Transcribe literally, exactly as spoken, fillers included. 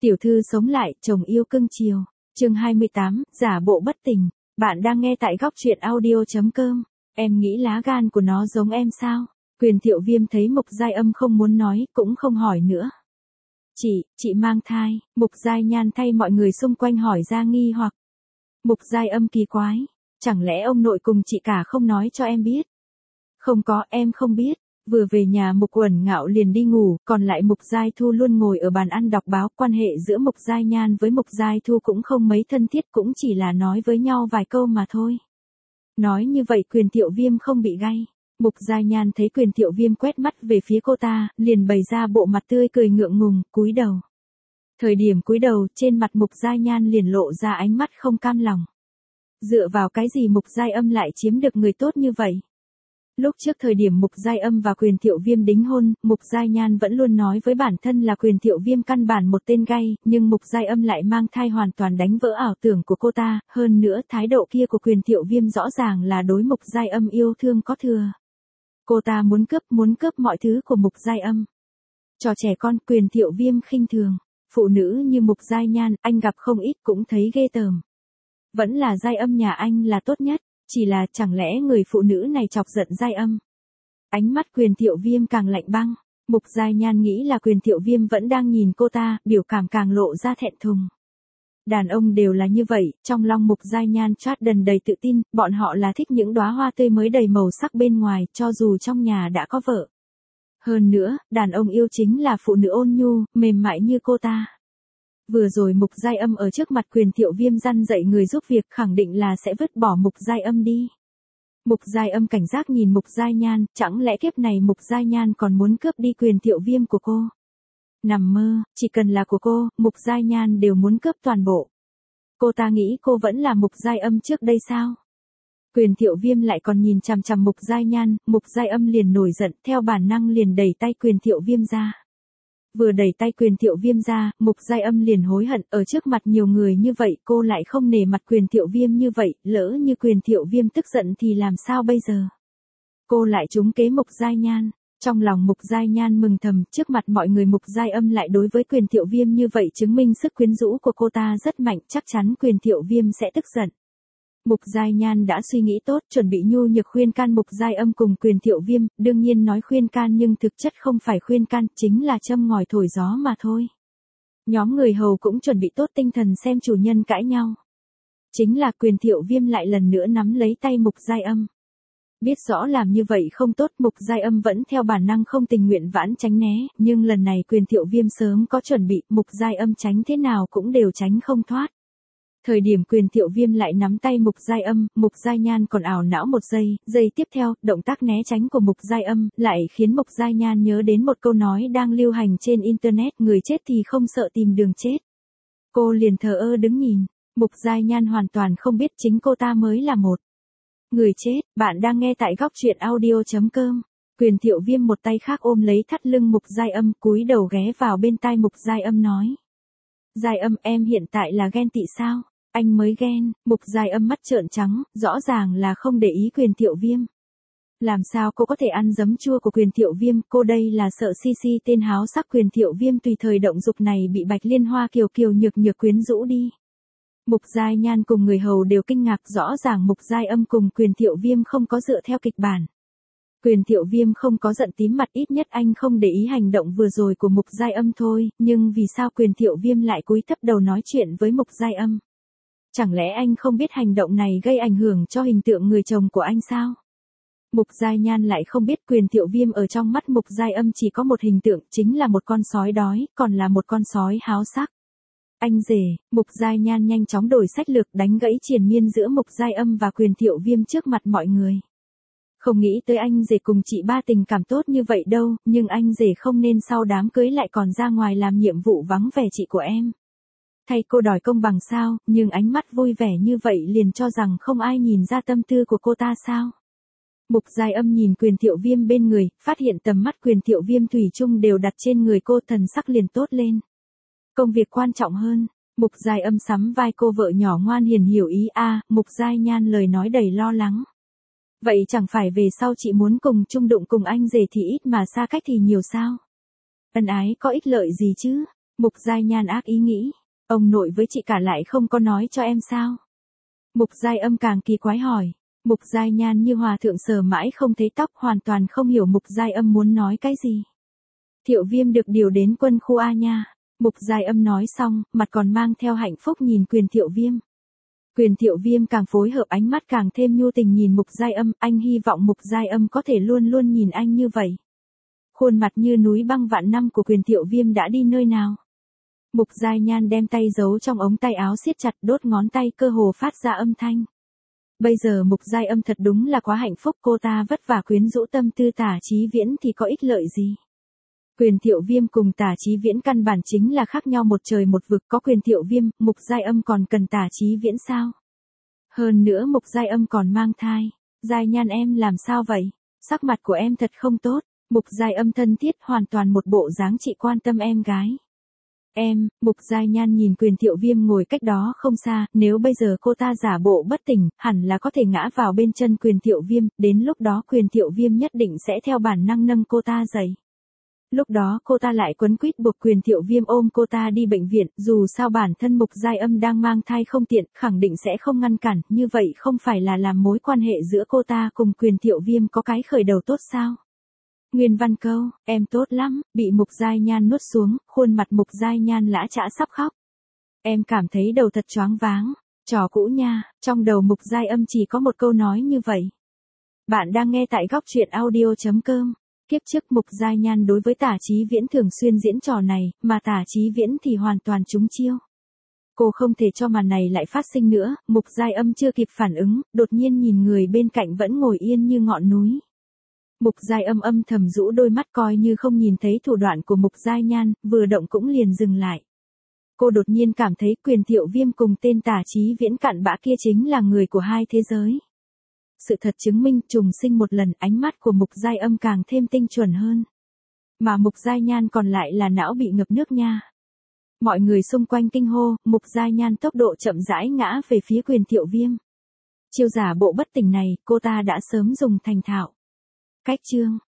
Tiểu thư sống lại, chồng yêu cưng chiều. Chương hai mươi tám, giả bộ bất tỉnh. Bạn đang nghe tại góc truyện audio chấm com. Em nghĩ lá gan của nó giống em sao? Quyền Thiệu Viêm thấy Mục Giai Âm không muốn nói, cũng không hỏi nữa. Chị, chị mang thai. Mục Giai Nhan thay mọi người xung quanh hỏi ra nghi hoặc. Mục Giai Âm kỳ quái. Chẳng lẽ ông nội cùng chị cả không nói cho em biết? Không có, em không biết. Vừa về nhà Mục Uẩn Ngạo liền đi ngủ, còn lại Mục Giai Thu luôn ngồi ở bàn ăn đọc báo. Quan hệ giữa Mục Giai Nhan với Mục Giai Thu cũng không mấy thân thiết, cũng chỉ là nói với nhau vài câu mà thôi. Nói như vậy Quyền Thiệu Viêm không bị gay. Mục Giai Nhan thấy Quyền Thiệu Viêm quét mắt về phía cô ta, liền bày ra bộ mặt tươi cười ngượng ngùng, cúi đầu. Thời điểm cúi đầu, trên mặt Mục Giai Nhan liền lộ ra ánh mắt không cam lòng. Dựa vào cái gì Mục Giai Âm lại chiếm được người tốt như vậy? Lúc trước thời điểm Mục Giai Âm và Quyền Thiệu Viêm đính hôn, Mục Giai Nhan vẫn luôn nói với bản thân là Quyền Thiệu Viêm căn bản một tên gay, nhưng Mục Giai Âm lại mang thai hoàn toàn đánh vỡ ảo tưởng của cô ta, hơn nữa thái độ kia của Quyền Thiệu Viêm rõ ràng là đối Mục Giai Âm yêu thương có thừa. Cô ta muốn cướp, muốn cướp mọi thứ của Mục Giai Âm. Trò trẻ con, Quyền Thiệu Viêm khinh thường. Phụ nữ như Mục Giai Nhan, anh gặp không ít cũng thấy ghê tởm. Vẫn là Giai Âm nhà anh là tốt nhất. Chỉ là chẳng lẽ người phụ nữ này chọc giận Giai Âm? Ánh mắt Quyền Thiệu Viêm càng lạnh băng. Mục Giai Nhan nghĩ là Quyền Thiệu Viêm vẫn đang nhìn cô ta, biểu cảm càng lộ ra thẹn thùng. Đàn ông đều là như vậy, trong lòng Mục Giai Nhan chát đần đầy tự tin, bọn họ là thích những đóa hoa tươi mới đầy màu sắc bên ngoài, cho dù trong nhà đã có vợ. Hơn nữa, đàn ông yêu chính là phụ nữ ôn nhu, mềm mại như cô ta. Vừa rồi Mục Giai Âm ở trước mặt Quyền Thiệu Viêm răn dạy người giúp việc, khẳng định là sẽ vứt bỏ Mục Giai Âm đi. Mục Giai Âm cảnh giác nhìn Mục Giai Nhan, chẳng lẽ kiếp này Mục Giai Nhan còn muốn cướp đi Quyền Thiệu Viêm của cô? Nằm mơ, chỉ cần là của cô, Mục Giai Nhan đều muốn cướp toàn bộ. Cô ta nghĩ cô vẫn là Mục Giai Âm trước đây sao? Quyền Thiệu Viêm lại còn nhìn chằm chằm Mục Giai Nhan, Mục Giai Âm liền nổi giận, theo bản năng liền đẩy tay Quyền Thiệu Viêm ra. Vừa đẩy tay Quyền Thiệu Viêm ra, Mục Giai Âm liền hối hận, ở trước mặt nhiều người như vậy cô lại không nể mặt Quyền Thiệu Viêm như vậy, lỡ như Quyền Thiệu Viêm tức giận thì làm sao bây giờ? Cô lại trúng kế Mục Giai Nhan. Trong lòng Mục Giai Nhan mừng thầm, trước mặt mọi người Mục Giai Âm lại đối với Quyền Thiệu Viêm như vậy chứng minh sức quyến rũ của cô ta rất mạnh, chắc chắn Quyền Thiệu Viêm sẽ tức giận. Mục Giai Nhan đã suy nghĩ tốt, chuẩn bị nhu nhược khuyên can Mục Giai Âm cùng Quyền Thiệu Viêm, đương nhiên nói khuyên can nhưng thực chất không phải khuyên can, chính là châm ngòi thổi gió mà thôi. Nhóm người hầu cũng chuẩn bị tốt tinh thần xem chủ nhân cãi nhau. Chính là Quyền Thiệu Viêm lại lần nữa nắm lấy tay Mục Giai Âm. Biết rõ làm như vậy không tốt, Mục Giai Âm vẫn theo bản năng không tình nguyện vãn tránh né, nhưng lần này Quyền Thiệu Viêm sớm có chuẩn bị, Mục Giai Âm tránh thế nào cũng đều tránh không thoát. Thời điểm Quyền Thiệu Viêm lại nắm tay Mục Giai Âm, Mục Giai Nhan còn ảo não một giây, giây tiếp theo, động tác né tránh của Mục Giai Âm, lại khiến Mục Giai Nhan nhớ đến một câu nói đang lưu hành trên Internet, người chết thì không sợ tìm đường chết. Cô liền thờ ơ đứng nhìn, Mục Giai Nhan hoàn toàn không biết chính cô ta mới là một người chết. Bạn đang nghe tại góc truyện audio chấm com. Quyền Thiệu Viêm một tay khác ôm lấy thắt lưng Mục Giai Âm, cúi đầu ghé vào bên tai Mục Giai Âm nói. Giai Âm, em hiện tại là ghen tị sao? Anh mới ghen. Mục Giai Âm mắt trợn trắng, rõ ràng là không để ý Quyền Thiệu Viêm. Làm sao cô có thể ăn giấm chua của Quyền Thiệu Viêm, cô đây là sợ si si tên háo sắc Quyền Thiệu Viêm tùy thời động dục này bị Bạch Liên Hoa kiều kiều nhược nhược quyến rũ đi. Mục Giai Nhan cùng người hầu đều kinh ngạc, rõ ràng Mục Giai Âm cùng Quyền Thiệu Viêm không có dựa theo kịch bản. Quyền Thiệu Viêm không có giận tím mặt, ít nhất anh không để ý hành động vừa rồi của Mục Giai Âm thôi, nhưng vì sao Quyền Thiệu Viêm lại cúi thấp đầu nói chuyện với Mục Giai Âm? Chẳng lẽ anh không biết hành động này gây ảnh hưởng cho hình tượng người chồng của anh sao? Mục Giai Nhan lại không biết Quyền Thiệu Viêm ở trong mắt Mục Giai Âm chỉ có một hình tượng, chính là một con sói đói, còn là một con sói háo sắc. Anh rể. Mục Giai Nhan nhanh chóng đổi sách lược, đánh gãy triền miên giữa Mục Giai Âm và Quyền Thiệu Viêm trước mặt mọi người. Không nghĩ tới anh rể cùng chị ba tình cảm tốt như vậy đâu, nhưng anh rể không nên sau đám cưới lại còn ra ngoài làm nhiệm vụ vắng vẻ chị của em. Thay cô đòi công bằng sao, nhưng ánh mắt vui vẻ như vậy liền cho rằng không ai nhìn ra tâm tư của cô ta sao. Mục Giai Âm nhìn Quyền Thiệu Viêm bên người, phát hiện tầm mắt Quyền Thiệu Viêm thủy chung đều đặt trên người cô, thần sắc liền tốt lên. Công việc quan trọng hơn. Mục Giai Âm sắm vai cô vợ nhỏ ngoan hiền hiểu ý a. À, Mục Giai Nhan lời nói đầy lo lắng. Vậy chẳng phải về sau chị muốn cùng chung đụng cùng anh rể thì ít mà xa cách thì nhiều sao? Ân ái có ích lợi gì chứ? Mục Giai Nhan ác ý nghĩ, ông nội với chị cả lại không có nói cho em sao? Mục Giai Âm càng kỳ quái hỏi. Mục Giai Nhan như hòa thượng sờ mãi không thấy tóc, hoàn toàn không hiểu Mục Giai Âm muốn nói cái gì. Thiệu Viêm được điều đến quân khu A nha. Mục Giai Âm nói xong, mặt còn mang theo hạnh phúc nhìn Quyền Thiệu Viêm. Quyền Thiệu Viêm càng phối hợp, ánh mắt càng thêm nhu tình nhìn Mục Giai Âm, anh hy vọng Mục Giai Âm có thể luôn luôn nhìn anh như vậy. Khuôn mặt như núi băng vạn năm của Quyền Thiệu Viêm đã đi nơi nào? Mục Giai Nhan đem tay giấu trong ống tay áo siết chặt, đốt ngón tay cơ hồ phát ra âm thanh. Bây giờ Mục Giai Âm thật đúng là quá hạnh phúc, cô ta vất vả quyến rũ tâm tư Tả Chí Viễn thì có ích lợi gì? Quyền Thiệu Viêm cùng Tả Chí Viễn căn bản chính là khác nhau một trời một vực, có Quyền Thiệu Viêm, Mục Giai Âm còn cần Tả Chí Viễn sao? Hơn nữa Mục Giai Âm còn mang thai. Giai Nhan em làm sao vậy? Sắc mặt của em thật không tốt. Mục Giai Âm thân thiết, hoàn toàn một bộ dáng chị quan tâm em gái. Em, Mục Giai Nhan nhìn Quyền Thiệu Viêm ngồi cách đó không xa, nếu bây giờ cô ta giả bộ bất tỉnh, hẳn là có thể ngã vào bên chân Quyền Thiệu Viêm, đến lúc đó Quyền Thiệu Viêm nhất định sẽ theo bản năng nâng cô ta dậy. Lúc đó cô ta lại quấn quýt buộc Quyền Thiệu Viêm ôm cô ta đi bệnh viện, dù sao bản thân Mục Giai Âm đang mang thai không tiện, khẳng định sẽ không ngăn cản, như vậy không phải là làm mối quan hệ giữa cô ta cùng Quyền Thiệu Viêm có cái khởi đầu tốt sao? Nguyên văn câu, em tốt lắm, bị Mục Giai Nhan nuốt xuống, khuôn mặt Mục Giai Nhan lã chã sắp khóc. Em cảm thấy đầu thật choáng váng, trò cũ nha, trong đầu Mục Giai Âm chỉ có một câu nói như vậy. Bạn đang nghe tại góc truyện audio chấm com. Kiếp trước Mục Giai Nhan đối với Tả Chí Viễn thường xuyên diễn trò này, mà Tả Chí Viễn thì hoàn toàn trúng chiêu. Cô không thể cho màn này lại phát sinh nữa, Mục Giai Âm chưa kịp phản ứng, đột nhiên nhìn người bên cạnh vẫn ngồi yên như ngọn núi. Mục Giai Âm âm thầm rũ đôi mắt coi như không nhìn thấy thủ đoạn của Mục Giai Nhan, vừa động cũng liền dừng lại. Cô đột nhiên cảm thấy Quyền Thiệu Viêm cùng tên Tả Chí Viễn cặn bã kia chính là người của hai thế giới. Sự thật chứng minh trùng sinh một lần, ánh mắt của Mục Giai Âm càng thêm tinh chuẩn hơn. Mà Mục Giai Nhan còn lại là não bị ngập nước nha. Mọi người xung quanh kinh hô, Mục Giai Nhan tốc độ chậm rãi ngã về phía Quyền Thiệu Viêm. Chiêu giả bộ bất tỉnh này, cô ta đã sớm dùng thành thạo. Cách chương